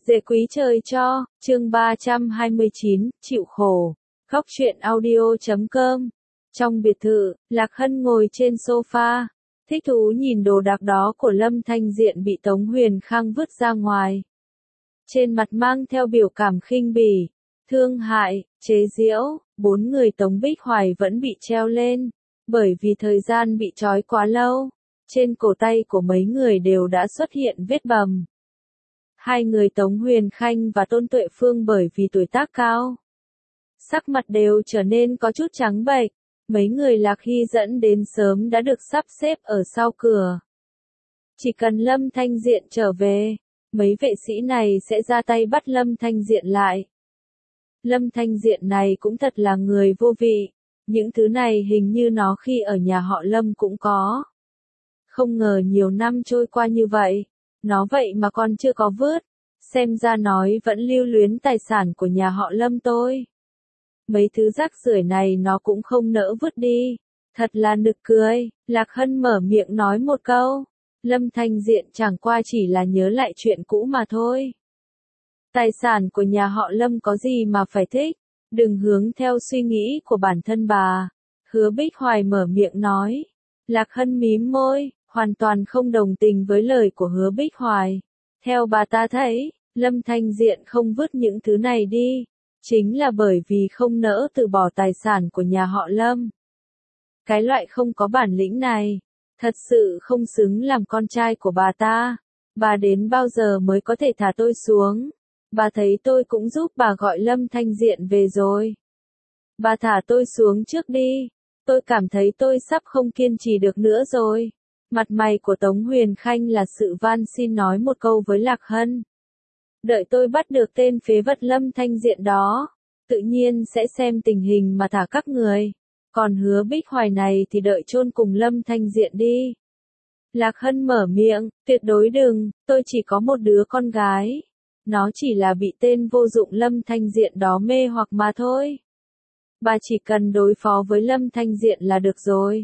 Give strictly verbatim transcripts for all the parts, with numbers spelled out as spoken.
Dễ quý trời cho, chương ba trăm hai mươi chín, chịu khổ. Góc truyện audio chấm com. Trong biệt thự, Lạc Hân ngồi trên sofa, thích thú nhìn đồ đạc đó của Lâm Thanh Diện bị Tống Huyền Khang vứt ra ngoài. Trên mặt mang theo biểu cảm khinh bỉ, thương hại, chế giễu, bốn người Tống Bích Hoài vẫn bị treo lên, bởi vì thời gian bị trói quá lâu, trên cổ tay của mấy người đều đã xuất hiện vết bầm. Hai người Tống Huyền Khanh và Tôn Tuệ Phương bởi vì tuổi tác cao, sắc mặt đều trở nên có chút trắng bệch. Mấy người Lạc Hy dẫn đến sớm đã được sắp xếp ở sau cửa. Chỉ cần Lâm Thanh Diện trở về, mấy vệ sĩ này sẽ ra tay bắt Lâm Thanh Diện lại. Lâm Thanh Diện này cũng thật là người vô vị, những thứ này hình như nó khi ở nhà họ Lâm cũng có. Không ngờ nhiều năm trôi qua như vậy, nó vậy mà còn chưa có vứt, xem ra nói vẫn lưu luyến tài sản của nhà họ Lâm tôi. Mấy thứ rác rưởi này nó cũng không nỡ vứt đi, thật là nực cười. Lạc Hân mở miệng nói một câu, Lâm Thanh Diện chẳng qua chỉ là nhớ lại chuyện cũ mà thôi. Tài sản của nhà họ Lâm có gì mà phải thích, đừng hướng theo suy nghĩ của bản thân bà. Hứa Bích Hoài mở miệng nói. Lạc Hân mím môi, hoàn toàn không đồng tình với lời của Hứa Bích Hoài. Theo bà ta thấy, Lâm Thanh Diện không vứt những thứ này đi, chính là bởi vì không nỡ từ bỏ tài sản của nhà họ Lâm. Cái loại không có bản lĩnh này, thật sự không xứng làm con trai của bà ta. Bà đến bao giờ mới có thể thả tôi xuống? Bà thấy tôi cũng giúp bà gọi Lâm Thanh Diện về rồi. Bà thả tôi xuống trước đi. Tôi cảm thấy tôi sắp không kiên trì được nữa rồi. Mặt mày của Tống Huyền Khanh là sự van xin nói một câu với Lạc Hân. Đợi tôi bắt được tên phế vật Lâm Thanh Diện đó, tự nhiên sẽ xem tình hình mà thả các người. Còn Hứa Bích Hoài này thì đợi chôn cùng Lâm Thanh Diện đi. Lạc Hân mở miệng, tuyệt đối đừng, tôi chỉ có một đứa con gái. Nó chỉ là bị tên vô dụng Lâm Thanh Diện đó mê hoặc mà thôi. Bà chỉ cần đối phó với Lâm Thanh Diện là được rồi.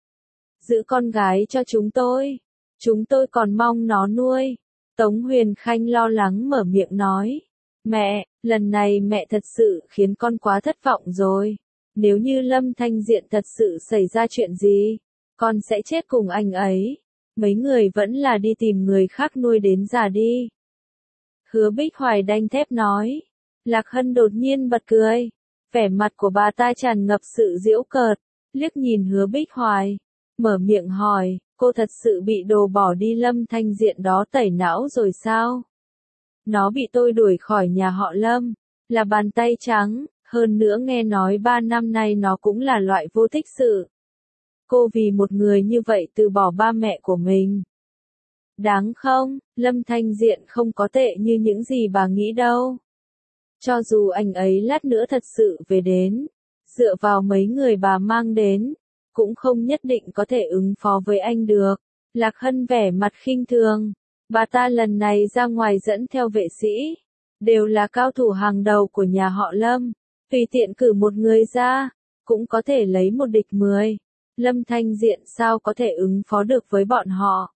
Giữ con gái cho chúng tôi. Chúng tôi còn mong nó nuôi. Tống Huyền Khanh lo lắng mở miệng nói. Mẹ, lần này mẹ thật sự khiến con quá thất vọng rồi. Nếu như Lâm Thanh Diện thật sự xảy ra chuyện gì, con sẽ chết cùng anh ấy. Mấy người vẫn là đi tìm người khác nuôi đến già đi. Hứa Bích Hoài đanh thép nói. Lạc Hân đột nhiên bật cười. Vẻ mặt của bà ta tràn ngập sự giễu cợt, liếc nhìn Hứa Bích Hoài, mở miệng hỏi, cô thật sự bị đồ bỏ đi Lâm Thanh Diện đó tẩy não rồi sao? Nó bị tôi đuổi khỏi nhà họ Lâm, là bàn tay trắng, hơn nữa nghe nói ba năm nay nó cũng là loại vô tích sự. Cô vì một người như vậy từ bỏ ba mẹ của mình. Đáng không, Lâm Thanh Diện không có tệ như những gì bà nghĩ đâu. Cho dù anh ấy lát nữa thật sự về đến, dựa vào mấy người bà mang đến, cũng không nhất định có thể ứng phó với anh được. Lạc Hân vẻ mặt khinh thường, bà ta lần này ra ngoài dẫn theo vệ sĩ, đều là cao thủ hàng đầu của nhà họ Lâm, tùy tiện cử một người ra, cũng có thể lấy một địch mười. Lâm Thanh Diện sao có thể ứng phó được với bọn họ?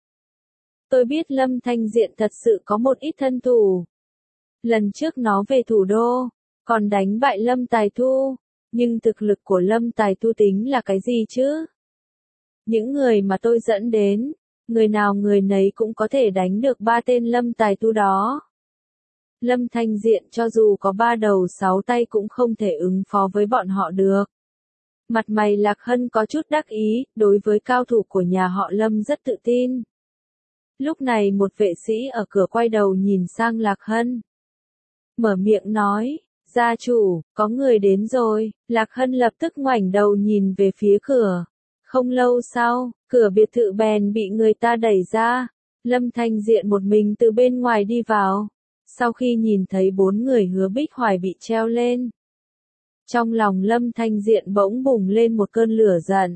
Tôi biết Lâm Thanh Diện thật sự có một ít thân thủ. Lần trước nó về thủ đô, còn đánh bại Lâm Tài Thu, nhưng thực lực của Lâm Tài Thu tính là cái gì chứ? Những người mà tôi dẫn đến, người nào người nấy cũng có thể đánh được ba tên Lâm Tài Thu đó. Lâm Thanh Diện cho dù có ba đầu sáu tay cũng không thể ứng phó với bọn họ được. Mặt mày Lạc Hân có chút đắc ý, đối với cao thủ của nhà họ Lâm rất tự tin. Lúc này một vệ sĩ ở cửa quay đầu nhìn sang Lạc Hân. Mở miệng nói, gia chủ, có người đến rồi. Lạc Hân lập tức ngoảnh đầu nhìn về phía cửa. Không lâu sau, cửa biệt thự bèn bị người ta đẩy ra. Lâm Thanh Diện một mình từ bên ngoài đi vào. Sau khi nhìn thấy bốn người Hứa Bích Hoài bị treo lên, trong lòng Lâm Thanh Diện bỗng bùng lên một cơn lửa giận.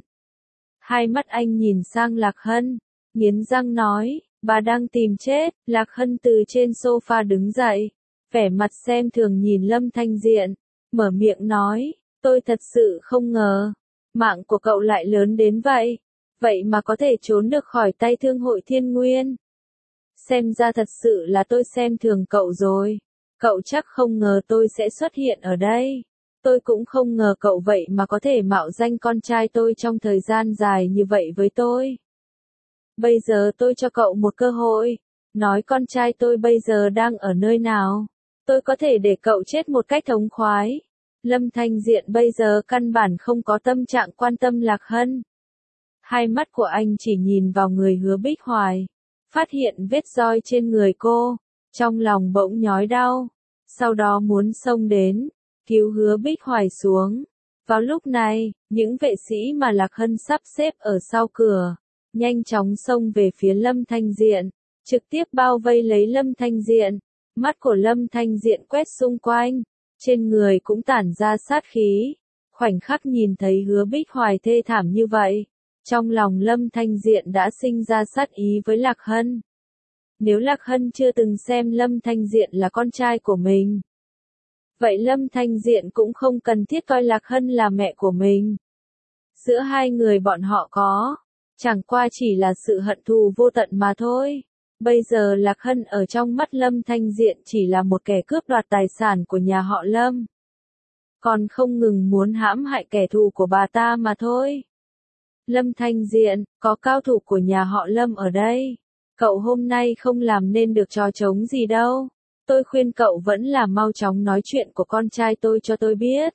Hai mắt anh nhìn sang Lạc Hân, nghiến răng nói, bà đang tìm chết. Lạc Hân từ trên sofa đứng dậy, vẻ mặt xem thường nhìn Lâm Thanh Diện, mở miệng nói, tôi thật sự không ngờ, mạng của cậu lại lớn đến vậy, vậy mà có thể trốn được khỏi tay Thương hội Thiên Nguyên. Xem ra thật sự là tôi xem thường cậu rồi. Cậu chắc không ngờ tôi sẽ xuất hiện ở đây. Tôi cũng không ngờ cậu vậy mà có thể mạo danh con trai tôi trong thời gian dài như vậy với tôi. Bây giờ tôi cho cậu một cơ hội. Nói con trai tôi bây giờ đang ở nơi nào. Tôi có thể để cậu chết một cách thống khoái. Lâm Thanh Diện bây giờ căn bản không có tâm trạng quan tâm Lạc Hân. Hai mắt của anh chỉ nhìn vào người Hứa Bích Hoài. Phát hiện vết roi trên người cô. Trong lòng bỗng nhói đau. Sau đó muốn xông đến. Cứu Hứa Bích Hoài xuống. Vào lúc này, những vệ sĩ mà Lạc Hân sắp xếp ở sau cửa. Nhanh chóng xông về phía Lâm Thanh Diện. Trực tiếp bao vây lấy Lâm Thanh Diện. Mắt của Lâm Thanh Diện quét xung quanh. Trên người cũng tản ra sát khí. Khoảnh khắc nhìn thấy Hứa Bích Hoài thê thảm như vậy. Trong lòng Lâm Thanh Diện đã sinh ra sát ý với Lạc Hân. Nếu Lạc Hân chưa từng xem Lâm Thanh Diện là con trai của mình. Vậy Lâm Thanh Diện cũng không cần thiết coi Lạc Hân là mẹ của mình. Giữa hai người bọn họ có. Chẳng qua chỉ là sự hận thù vô tận mà thôi. Bây giờ Lạc Hân ở trong mắt Lâm Thanh Diện chỉ là một kẻ cướp đoạt tài sản của nhà họ Lâm. Còn không ngừng muốn hãm hại kẻ thù của bà ta mà thôi. Lâm Thanh Diện, có cao thủ của nhà họ Lâm ở đây. Cậu hôm nay không làm nên được trò trống gì đâu. Tôi khuyên cậu vẫn là mau chóng nói chuyện của con trai tôi cho tôi biết.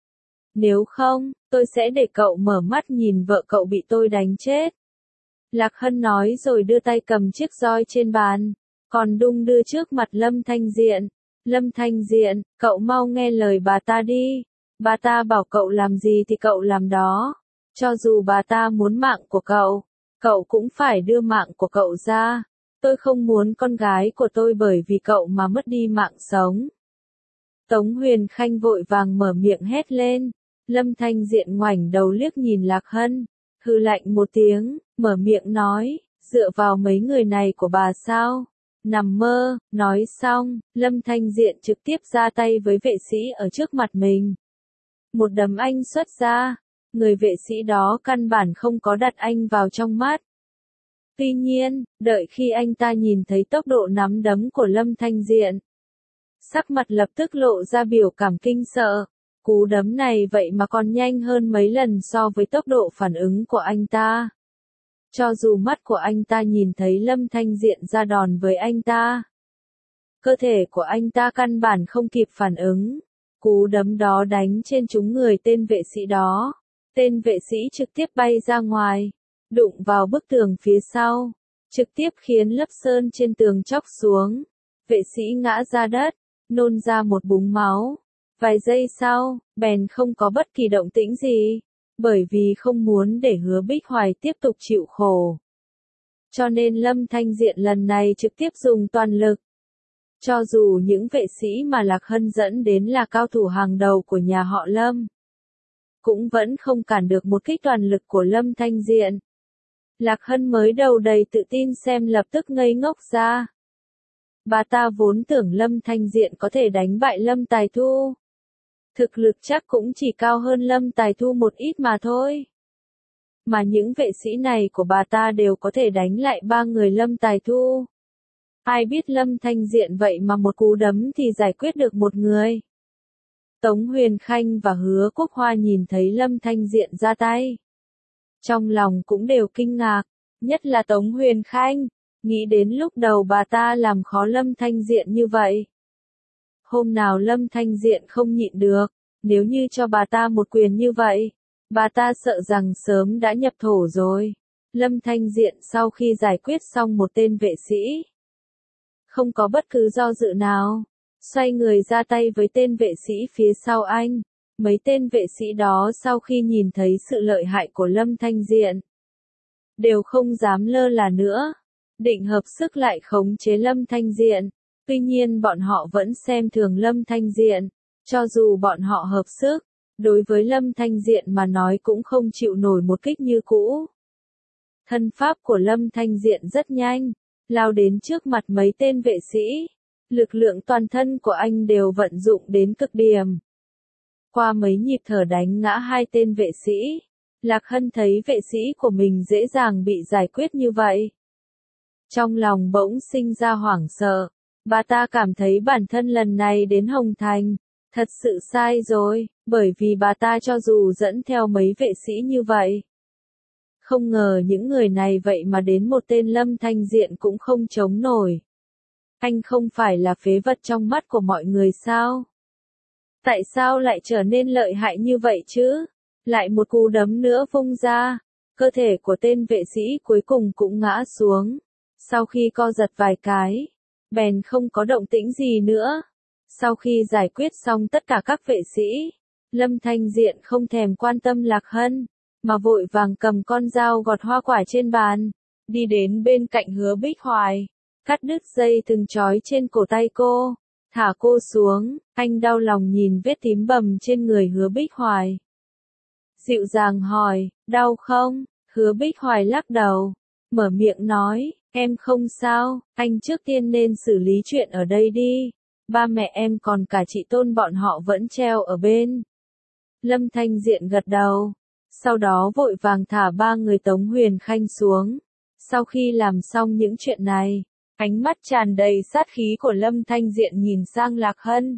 Nếu không, tôi sẽ để cậu mở mắt nhìn vợ cậu bị tôi đánh chết. Lạc Hân nói rồi đưa tay cầm chiếc roi trên bàn, còn đung đưa trước mặt Lâm Thanh Diện. Lâm Thanh Diện, cậu mau nghe lời bà ta đi. Bà ta bảo cậu làm gì thì cậu làm đó. Cho dù bà ta muốn mạng của cậu, cậu cũng phải đưa mạng của cậu ra. Tôi không muốn con gái của tôi bởi vì cậu mà mất đi mạng sống. Tống Huyền Khanh vội vàng mở miệng hét lên. Lâm Thanh Diện ngoảnh đầu liếc nhìn Lạc Hân, hừ lạnh một tiếng, mở miệng nói, dựa vào mấy người này của bà sao? Nằm mơ. Nói xong, Lâm Thanh Diện trực tiếp ra tay với vệ sĩ ở trước mặt mình. Một đấm anh xuất ra, người vệ sĩ đó căn bản không có đặt anh vào trong mắt. Tuy nhiên, đợi khi anh ta nhìn thấy tốc độ nắm đấm của Lâm Thanh Diện, sắc mặt lập tức lộ ra biểu cảm kinh sợ. Cú đấm này vậy mà còn nhanh hơn mấy lần so với tốc độ phản ứng của anh ta. Cho dù mắt của anh ta nhìn thấy Lâm Thanh Diện ra đòn với anh ta, cơ thể của anh ta căn bản không kịp phản ứng. Cú đấm đó đánh trên trúng người tên vệ sĩ đó. Tên vệ sĩ trực tiếp bay ra ngoài, đụng vào bức tường phía sau, trực tiếp khiến lớp sơn trên tường chóc xuống. Vệ sĩ ngã ra đất, nôn ra một búng máu. Vài giây sau, bèn không có bất kỳ động tĩnh gì, bởi vì không muốn để Hứa Bích Hoài tiếp tục chịu khổ. Cho nên Lâm Thanh Diện lần này trực tiếp dùng toàn lực. Cho dù những vệ sĩ mà Lạc Hân dẫn đến là cao thủ hàng đầu của nhà họ Lâm, cũng vẫn không cản được một kích toàn lực của Lâm Thanh Diện. Lạc Hân mới đầu đầy tự tin xem lập tức ngây ngốc ra. Bà ta vốn tưởng Lâm Thanh Diện có thể đánh bại Lâm Tài Thu. Thực lực chắc cũng chỉ cao hơn Lâm Tài Thu một ít mà thôi. Mà những vệ sĩ này của bà ta đều có thể đánh lại ba người Lâm Tài Thu. Ai biết Lâm Thanh Diện vậy mà một cú đấm thì giải quyết được một người. Tống Huyền Khanh và Hứa Quốc Hoa nhìn thấy Lâm Thanh Diện ra tay. Trong lòng cũng đều kinh ngạc, nhất là Tống Huyền Khanh, nghĩ đến lúc đầu bà ta làm khó Lâm Thanh Diện như vậy. Hôm nào Lâm Thanh Diện không nhịn được, nếu như cho bà ta một quyền như vậy, bà ta sợ rằng sớm đã nhập thổ rồi. Lâm Thanh Diện sau khi giải quyết xong một tên vệ sĩ, không có bất cứ do dự nào, xoay người ra tay với tên vệ sĩ phía sau anh. Mấy tên vệ sĩ đó sau khi nhìn thấy sự lợi hại của Lâm Thanh Diện, đều không dám lơ là nữa, định hợp sức lại khống chế Lâm Thanh Diện. Tuy nhiên bọn họ vẫn xem thường Lâm Thanh Diện, cho dù bọn họ hợp sức, đối với Lâm Thanh Diện mà nói cũng không chịu nổi một kích như cũ. Thân pháp của Lâm Thanh Diện rất nhanh, lao đến trước mặt mấy tên vệ sĩ, lực lượng toàn thân của anh đều vận dụng đến cực điểm. Qua mấy nhịp thở đánh ngã hai tên vệ sĩ, Lạc Hân thấy vệ sĩ của mình dễ dàng bị giải quyết như vậy. Trong lòng bỗng sinh ra hoảng sợ. Bà ta cảm thấy bản thân lần này đến Hồng Thành, thật sự sai rồi, bởi vì bà ta cho dù dẫn theo mấy vệ sĩ như vậy. Không ngờ những người này vậy mà đến một tên Lâm Thanh Diện cũng không chống nổi. Anh không phải là phế vật trong mắt của mọi người sao? Tại sao lại trở nên lợi hại như vậy chứ? Lại một cú đấm nữa vung ra, cơ thể của tên vệ sĩ cuối cùng cũng ngã xuống. Sau khi co giật vài cái, bèn không có động tĩnh gì nữa. Sau khi giải quyết xong tất cả các vệ sĩ, Lâm Thanh Diện không thèm quan tâm Lạc Hân, mà vội vàng cầm con dao gọt hoa quả trên bàn, đi đến bên cạnh Hứa Bích Hoài, cắt đứt dây thừng trói trên cổ tay cô, thả cô xuống. Anh đau lòng nhìn vết tím bầm trên người Hứa Bích Hoài. Dịu dàng hỏi, đau không? Hứa Bích Hoài lắc đầu, mở miệng nói, em không sao, anh trước tiên nên xử lý chuyện ở đây đi. Ba mẹ em còn cả chị Tôn bọn họ vẫn treo ở bên. Lâm Thanh Diện gật đầu, sau đó vội vàng thả ba người Tống Huyền Khanh xuống. Sau khi làm xong những chuyện này, ánh mắt tràn đầy sát khí của Lâm Thanh Diện nhìn sang Lạc Hân.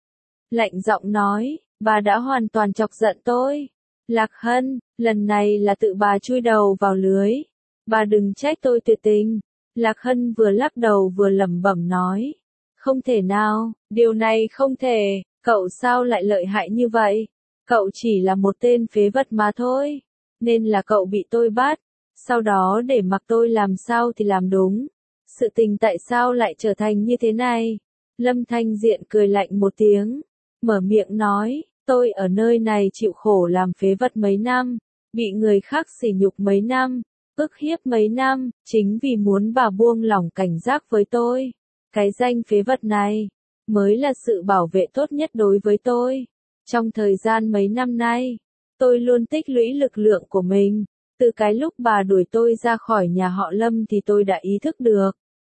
Lạnh giọng nói, bà đã hoàn toàn chọc giận tôi. Lạc Hân, lần này là tự bà chui đầu vào lưới. Bà đừng trách tôi tuyệt tình. Lạc Hân vừa lắc đầu vừa lẩm bẩm nói. Không thể nào, điều này không thể, cậu sao lại lợi hại như vậy? Cậu chỉ là một tên phế vật mà thôi. Nên là cậu bị tôi bắt. Sau đó để mặc tôi làm sao thì làm đúng. Sự tình tại sao lại trở thành như thế này? Lâm Thanh Diện cười lạnh một tiếng, mở miệng nói, tôi ở nơi này chịu khổ làm phế vật mấy năm, bị người khác sỉ nhục mấy năm, ức hiếp mấy năm, chính vì muốn bà buông lỏng cảnh giác với tôi. Cái danh phế vật này, mới là sự bảo vệ tốt nhất đối với tôi. Trong thời gian mấy năm nay, tôi luôn tích lũy lực lượng của mình. Từ cái lúc bà đuổi tôi ra khỏi nhà họ Lâm thì tôi đã ý thức được.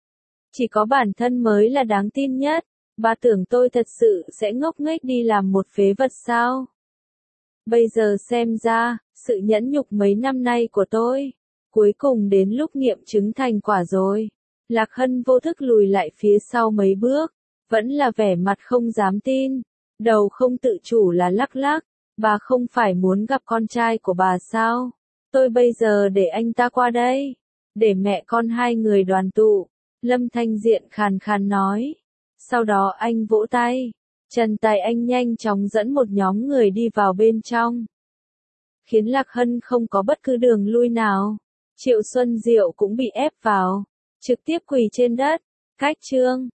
Chỉ có bản thân mới là đáng tin nhất. Bà tưởng tôi thật sự sẽ ngốc nghếch đi làm một phế vật sao? Bây giờ xem ra, sự nhẫn nhục mấy năm nay của tôi, cuối cùng đến lúc nghiệm chứng thành quả rồi. Lạc Hân vô thức lùi lại phía sau mấy bước, vẫn là vẻ mặt không dám tin, đầu không tự chủ là lắc lắc. Bà không phải muốn gặp con trai của bà sao? Tôi bây giờ để anh ta qua đây, để mẹ con hai người đoàn tụ. Lâm Thanh Diện khàn khàn nói. Sau đó anh vỗ tay, chân tay anh nhanh chóng dẫn một nhóm người đi vào bên trong. Khiến Lạc Hân không có bất cứ đường lui nào. Triệu Xuân Diệu cũng bị ép vào, trực tiếp quỳ trên đất. Cách chương